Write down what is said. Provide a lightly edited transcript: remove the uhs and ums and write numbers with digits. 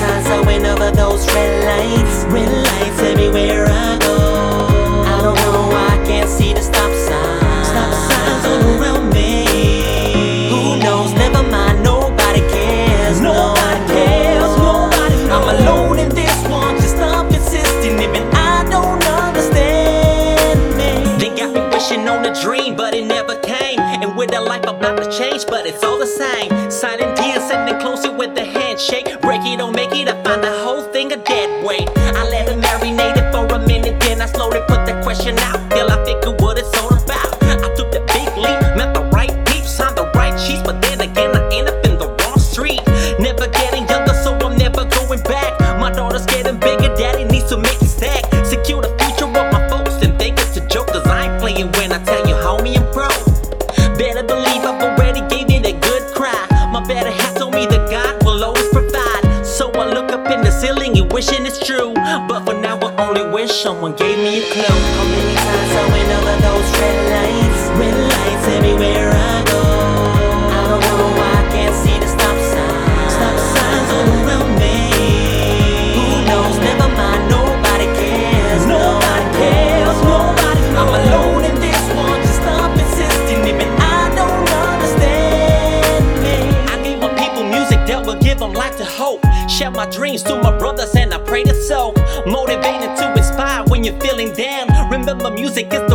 times I went over those red lights everywhere I go. I don't know why I can't see the stop signs all around me. Who knows, never mind, nobody cares. Nobody cares, nobody knows. I'm alone in this one, just stop insisting, even I don't understand me. They got me wishing on a dream, but it never came. And with a life about to change, but it's all the same. Signing deals, sending closer with the handshake. Break it or make it, I find the whole thing a dead weight. I let it marinate it for a minute, then I slowly put the question out till I figure what it's all about. I took the big leap, met the right peeps, signed the right sheets, but then again I end up in the wrong street. Never getting younger, so I'm never going back. My daughter's getting bigger, daddy needs to make it stack. Secure the future of my folks and think it's a joke, cause I ain't playing when I tell you, homie, I'm broke. Better believe I've already gave it a good cry. My better half told me that God will always provide. So I look up in the ceiling and wishing it's true, but for now I only wish someone gave me a clue. How many times I went over those red lights everywhere I go. I don't know why I can't see the stop signs all around me. Who knows, never mind, nobody cares. Nobody cares, nobody knows. I'm alone in this one, just stop insisting, even I don't understand me. I need my people music that will give them life to hope. Share my dreams to my brothers and I pray that so. Motivated to inspire when you're feeling down. Remember, music is the